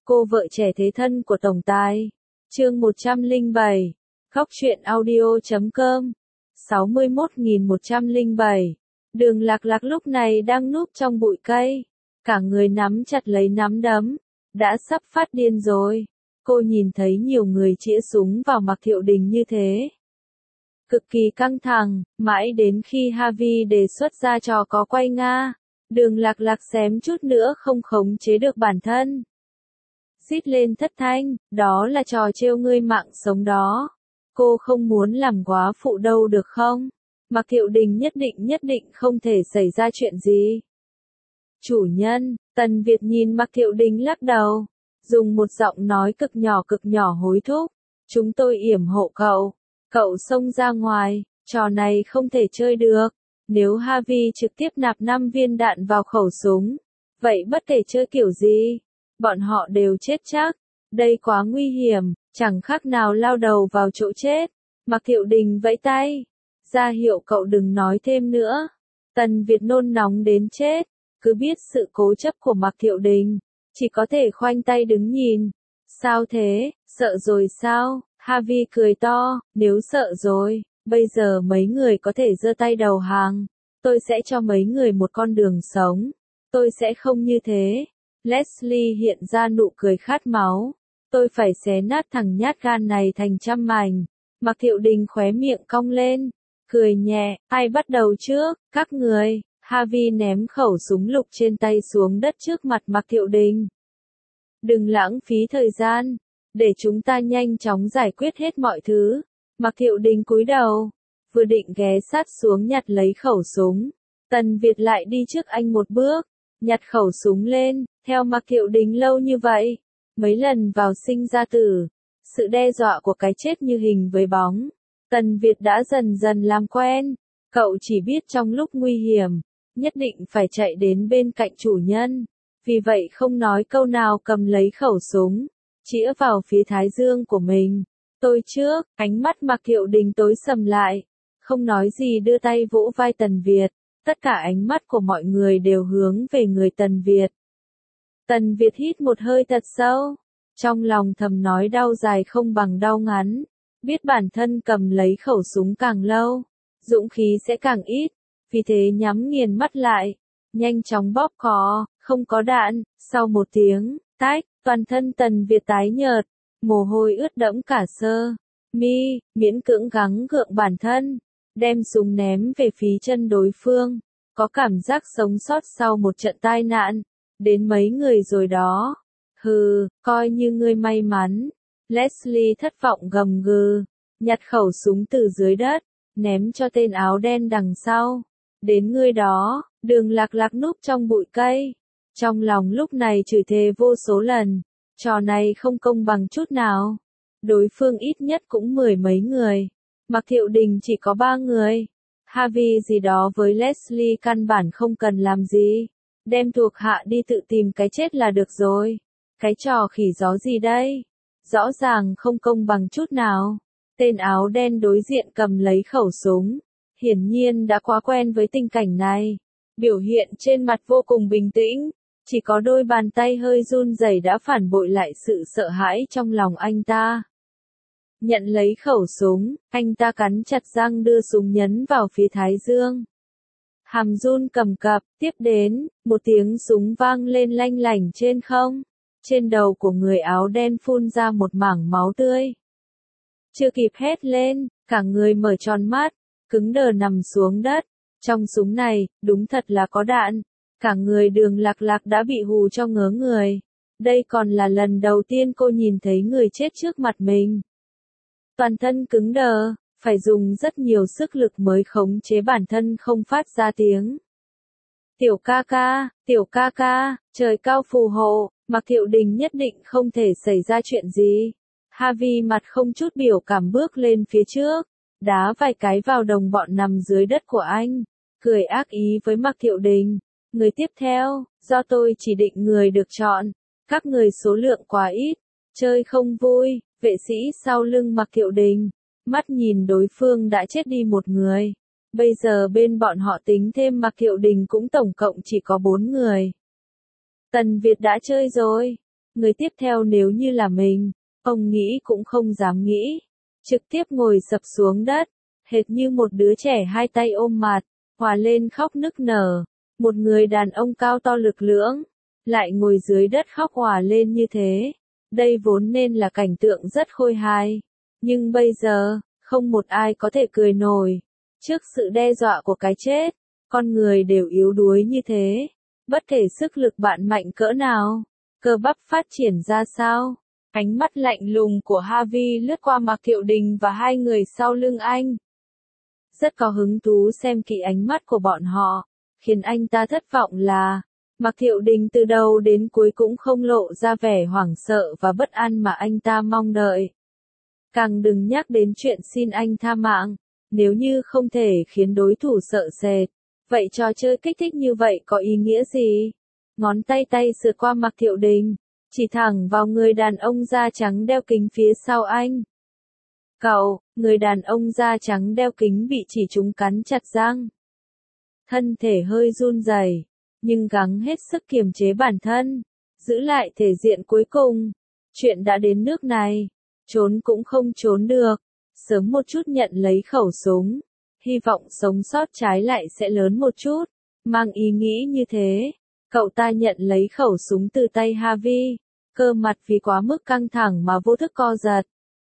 Cô vợ trẻ thế thân của tổng tài. Chương 107. Góc truyện audio.com. 61.107. Đường Lạc Lạc lúc này đang núp trong bụi cây, cả người nắm chặt lấy nắm đấm, đã sắp phát điên rồi. Cô nhìn thấy nhiều người chĩa súng vào Mạc Thiệu Đình như thế, cực kỳ căng thẳng, mãi đến khi Harvey đề xuất ra trò có quay Nga, Đường Lạc Lạc xém chút nữa không khống chế được bản thân. Rít lên thất thanh, đó là trò trêu ngươi mạng sống đó. Cô không muốn làm góa phụ đâu được không? Mạc Thiệu Đình nhất định không thể xảy ra chuyện gì. Chủ nhân, Tần Việt nhìn Mạc Thiệu Đình lắc đầu, dùng một giọng nói cực nhỏ hối thúc. Chúng tôi yểm hộ cậu. Cậu xông ra ngoài, trò này không thể chơi được. Nếu Harvey trực tiếp nạp 5 viên đạn vào khẩu súng, vậy bất kể chơi kiểu gì, bọn họ đều chết chắc. Đây quá nguy hiểm, chẳng khác nào lao đầu vào chỗ chết. Mạc Thiệu Đình vẫy tay, ra hiệu cậu đừng nói thêm nữa. Tần Việt nôn nóng đến chết, cứ biết sự cố chấp của Mạc Thiệu Đình, chỉ có thể khoanh tay đứng nhìn. Sao thế, sợ rồi sao? Harvey cười to, nếu sợ rồi, bây giờ mấy người có thể giơ tay đầu hàng. Tôi sẽ cho mấy người một con đường sống. Tôi sẽ không như thế. Leslie hiện ra nụ cười khát máu. Tôi phải xé nát thằng nhát gan này thành trăm mảnh. Mạc Thiệu Đình khóe miệng cong lên, cười nhẹ, ai bắt đầu trước, các người. Harvey ném khẩu súng lục trên tay xuống đất trước mặt Mạc Thiệu Đình. Đừng lãng phí thời gian, để chúng ta nhanh chóng giải quyết hết mọi thứ. Mạc Thiệu Đình cúi đầu, vừa định ghé sát xuống nhặt lấy khẩu súng. Tần Việt lại đi trước anh một bước, nhặt khẩu súng lên. Theo Mạc Thiệu Đình lâu như vậy, mấy lần vào sinh ra tử, sự đe dọa của cái chết như hình với bóng, Tần Việt đã dần dần làm quen. Cậu chỉ biết trong lúc nguy hiểm, nhất định phải chạy đến bên cạnh chủ nhân. Vì vậy không nói câu nào cầm lấy khẩu súng, chĩa vào phía thái dương của mình. Tôi trước, ánh mắt Mạc Thiệu Đình tối sầm lại, không nói gì đưa tay vỗ vai Tần Việt. Tất cả ánh mắt của mọi người đều hướng về người Tần Việt. Tần Việt hít một hơi thật sâu, trong lòng thầm nói đau dài không bằng đau ngắn. Biết bản thân cầm lấy khẩu súng càng lâu, dũng khí sẽ càng ít, vì thế nhắm nghiền mắt lại, nhanh chóng bóp cò, không có đạn. Sau một tiếng, tách, toàn thân Tần Việt tái nhợt, mồ hôi ướt đẫm cả sơ mi, miễn cưỡng gắng gượng bản thân, đem súng ném về phía chân đối phương, có cảm giác sống sót sau một trận tai nạn. Đến mấy người rồi đó. Hừ, coi như ngươi may mắn. Leslie thất vọng gầm gừ, nhặt khẩu súng từ dưới đất, ném cho tên áo đen đằng sau. Đến ngươi đó. Đường Lạc Lạc núp trong bụi cây, trong lòng lúc này chửi thề vô số lần. Trò này không công bằng chút nào. Đối phương ít nhất cũng 10 mấy người. Mạc Thiệu Đình chỉ có 3 người. Harvey gì đó với Leslie căn bản không cần làm gì. Đem thuộc hạ đi tự tìm cái chết là được rồi. Cái trò khỉ gió gì đây? Rõ ràng không công bằng chút nào. Tên áo đen đối diện cầm lấy khẩu súng, hiển nhiên đã quá quen với tình cảnh này. Biểu hiện trên mặt vô cùng bình tĩnh, chỉ có đôi bàn tay hơi run rẩy đã phản bội lại sự sợ hãi trong lòng anh ta. Nhận lấy khẩu súng, anh ta cắn chặt răng đưa súng nhấn vào phía thái dương. Hàm run cầm cập, tiếp đến, một tiếng súng vang lên lanh lảnh trên không. Trên đầu của người áo đen phun ra một mảng máu tươi. Chưa kịp hét lên, cả người mở tròn mắt, cứng đờ nằm xuống đất. Trong súng này, đúng thật là có đạn. Cả người Đường Lạc Lạc đã bị hù cho ngớ người. Đây còn là lần đầu tiên cô nhìn thấy người chết trước mặt mình. Toàn thân cứng đờ, phải dùng rất nhiều sức lực mới khống chế bản thân không phát ra tiếng. Tiểu ca ca, trời cao phù hộ, Mạc Thiệu Đình nhất định không thể xảy ra chuyện gì. Harvey mặt không chút biểu cảm bước lên phía trước, đá vài cái vào đồng bọn nằm dưới đất của anh, cười ác ý với Mạc Thiệu Đình. Người tiếp theo, do tôi chỉ định người được chọn, các người số lượng quá ít, chơi không vui. Vệ sĩ sau lưng Mạc Thiệu Đình, mắt nhìn đối phương đã chết đi một người. Bây giờ bên bọn họ tính thêm Mạc Thiệu Đình cũng tổng cộng chỉ có 4 người. Tần Việt đã chơi rồi. Người tiếp theo nếu như là mình, ông nghĩ cũng không dám nghĩ. Trực tiếp ngồi sập xuống đất, hệt như một đứa trẻ hai tay ôm mặt, hòa lên khóc nức nở. Một người đàn ông cao to lực lưỡng, lại ngồi dưới đất khóc hòa lên như thế. Đây vốn nên là cảnh tượng rất khôi hài. Nhưng bây giờ, không một ai có thể cười nổi. Trước sự đe dọa của cái chết, con người đều yếu đuối như thế. Bất kể sức lực bạn mạnh cỡ nào, cơ bắp phát triển ra sao. Ánh mắt lạnh lùng của Harvey lướt qua Mạc Thiệu Đình và hai người sau lưng anh. Rất có hứng thú xem kỹ ánh mắt của bọn họ, khiến anh ta thất vọng là, Mạc Thiệu Đình từ đầu đến cuối cũng không lộ ra vẻ hoảng sợ và bất an mà anh ta mong đợi. Càng đừng nhắc đến chuyện xin anh tha mạng, nếu như không thể khiến đối thủ sợ sệt, vậy trò chơi kích thích như vậy có ý nghĩa gì? Ngón tay sượt qua Mạc Thiệu Đình, chỉ thẳng vào người đàn ông da trắng đeo kính phía sau anh. Cậu, người đàn ông da trắng đeo kính bị chỉ trúng cắn chặt răng. Thân thể hơi run rẩy, nhưng gắng hết sức kiềm chế bản thân, giữ lại thể diện cuối cùng. Chuyện đã đến nước này, trốn cũng không trốn được, sớm một chút nhận lấy khẩu súng, hy vọng sống sót trái lại sẽ lớn một chút. Mang ý nghĩ như thế, cậu ta nhận lấy khẩu súng từ tay Harvey, cơ mặt vì quá mức căng thẳng mà vô thức co giật.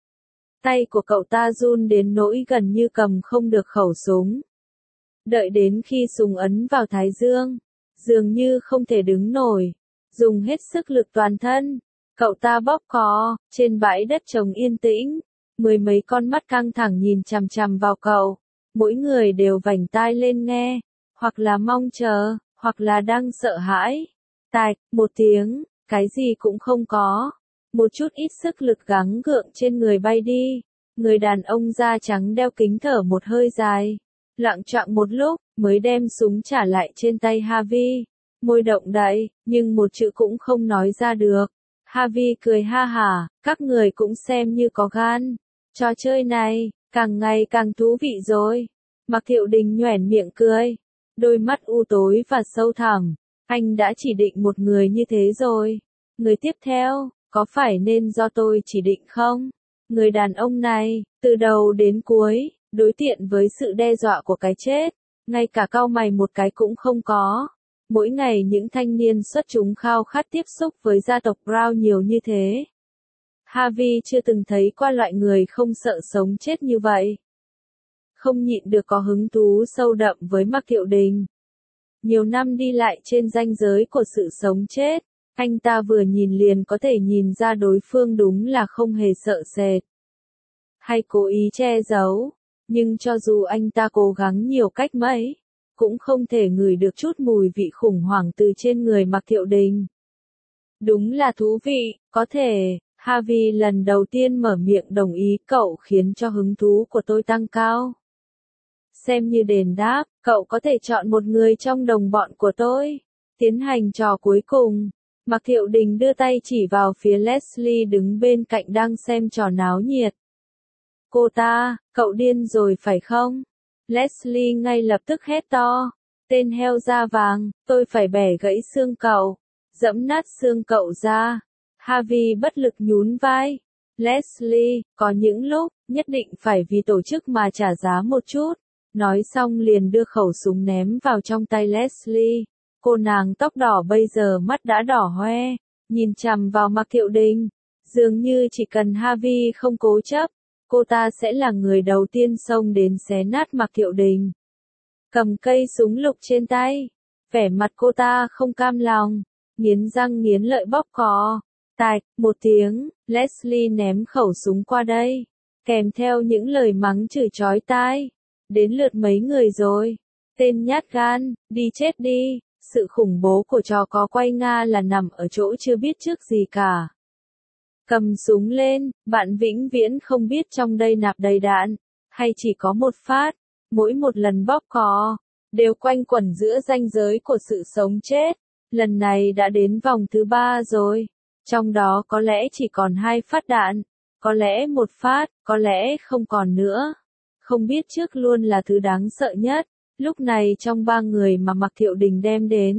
Tay của cậu ta run đến nỗi gần như cầm không được khẩu súng. Đợi đến khi súng ấn vào thái dương, dường như không thể đứng nổi, dùng hết sức lực toàn thân, cậu ta bóp cò, trên bãi đất trống yên tĩnh, mười mấy con mắt căng thẳng nhìn chằm chằm vào cậu, mỗi người đều vành tai lên nghe, hoặc là mong chờ, hoặc là đang sợ hãi. Tạch, một tiếng, cái gì cũng không có. Một chút ít sức lực gắng gượng trên người bay đi, người đàn ông da trắng đeo kính thở một hơi dài, loạng choạng một lúc, mới đem súng trả lại trên tay Harvey, môi động đậy, nhưng một chữ cũng không nói ra được. Harvey cười ha hả, các người cũng xem như có gan, trò chơi này, càng ngày càng thú vị rồi. Mạc Thiệu Đình nhoẻn miệng cười, đôi mắt u tối và sâu thẳm, anh đã chỉ định một người như thế rồi. Người tiếp theo, có phải nên do tôi chỉ định không? Người đàn ông này, từ đầu đến cuối, đối diện với sự đe dọa của cái chết, ngay cả cau mày một cái cũng không có. Mỗi ngày những thanh niên xuất chúng khao khát tiếp xúc với gia tộc Brown nhiều như thế. Harvey chưa từng thấy qua loại người không sợ sống chết như vậy. Không nhịn được có hứng thú sâu đậm với Mạc Thiệu Đình. Nhiều năm đi lại trên ranh giới của sự sống chết, anh ta vừa nhìn liền có thể nhìn ra đối phương đúng là không hề sợ sệt, hay cố ý che giấu, nhưng cho dù anh ta cố gắng nhiều cách mấy, cũng không thể ngửi được chút mùi vị khủng hoảng từ trên người Mạc Thiệu Đình. Đúng là thú vị, có thể, Harvey lần đầu tiên mở miệng đồng ý, cậu khiến cho hứng thú của tôi tăng cao. Xem như đền đáp, cậu có thể chọn một người trong đồng bọn của tôi. Tiến hành trò cuối cùng. Mạc Thiệu Đình đưa tay chỉ vào phía Leslie đứng bên cạnh đang xem trò náo nhiệt. Cô ta, cậu điên rồi phải không? Leslie ngay lập tức hét to. Tên heo da vàng, tôi phải bẻ gãy xương cậu. Giẫm nát xương cậu ra. Harvey bất lực nhún vai. Leslie, có những lúc, nhất định phải vì tổ chức mà trả giá một chút. Nói xong liền đưa khẩu súng ném vào trong tay Leslie. Cô nàng tóc đỏ bây giờ mắt đã đỏ hoe, nhìn chằm vào Mạc Thiệu Đình. Dường như chỉ cần Harvey không cố chấp, cô ta sẽ là người đầu tiên xông đến xé nát Mạc Thiệu Đình. Cầm cây súng lục trên tay, vẻ mặt cô ta không cam lòng, nghiến răng nghiến lợi bóp cò. Tạch, một tiếng, Leslie ném khẩu súng qua đây, kèm theo những lời mắng chửi chói tai. Đến lượt mấy người rồi. Tên nhát gan, đi chết đi. Sự khủng bố của trò có quay Nga là nằm ở chỗ chưa biết trước gì cả. Cầm súng lên, bạn vĩnh viễn không biết trong đây nạp đầy đạn, hay chỉ có một phát. Mỗi một lần bóp cò, đều quanh quẩn giữa ranh giới của sự sống chết. Lần này đã đến vòng thứ 3 rồi. Trong đó có lẽ chỉ còn 2 phát đạn, có lẽ 1 phát, có lẽ không còn nữa. Không biết trước luôn là thứ đáng sợ nhất. Lúc này trong 3 người mà Mạc Thiệu Đình đem đến,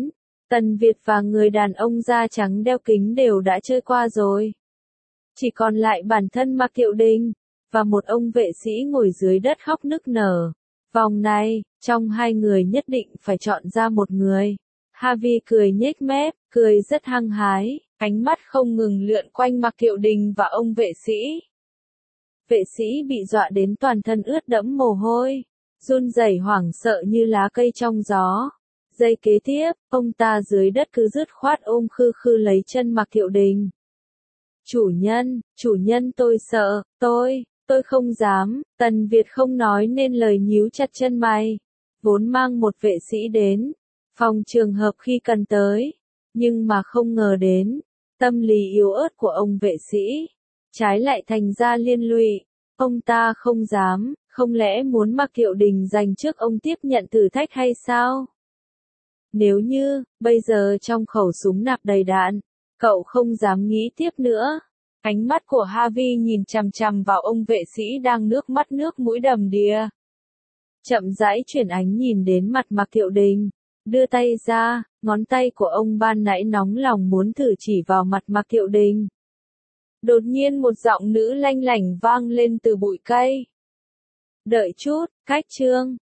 Tần Việt và người đàn ông da trắng đeo kính đều đã chơi qua rồi. Chỉ còn lại bản thân Mạc Thiệu Đình, và một ông vệ sĩ ngồi dưới đất khóc nức nở. Vòng này, trong hai người nhất định phải chọn ra một người. Harvey cười nhếch mép, cười rất hăng hái, ánh mắt không ngừng lượn quanh Mạc Thiệu Đình và ông vệ sĩ. Vệ sĩ bị dọa đến toàn thân ướt đẫm mồ hôi, run rẩy hoảng sợ như lá cây trong gió. Giây kế tiếp, ông ta dưới đất cứ dứt khoát ôm khư khư lấy chân Mạc Thiệu Đình. Chủ nhân tôi sợ, tôi không dám. Tần Việt không nói nên lời, nhíu chặt chân mày. Vốn mang một vệ sĩ đến phòng trường hợp khi cần tới, nhưng mà không ngờ đến tâm lý yếu ớt của ông vệ sĩ, trái lại thành ra liên lụy. Ông ta không dám, không lẽ muốn Mạc Thiệu Đình dành trước ông tiếp nhận thử thách hay sao? Nếu như, bây giờ trong khẩu súng nạp đầy đạn, cậu không dám nghĩ tiếp nữa. Ánh mắt của Harvey nhìn chằm chằm vào ông vệ sĩ đang nước mắt nước mũi đầm đìa. Chậm rãi chuyển ánh nhìn đến mặt Mạc Thiệu Đình, đưa tay ra, ngón tay của ông ban nãy nóng lòng muốn thử chỉ vào mặt Mạc Thiệu Đình. Đột nhiên một giọng nữ lanh lảnh vang lên từ bụi cây. Đợi chút, Cách Trương.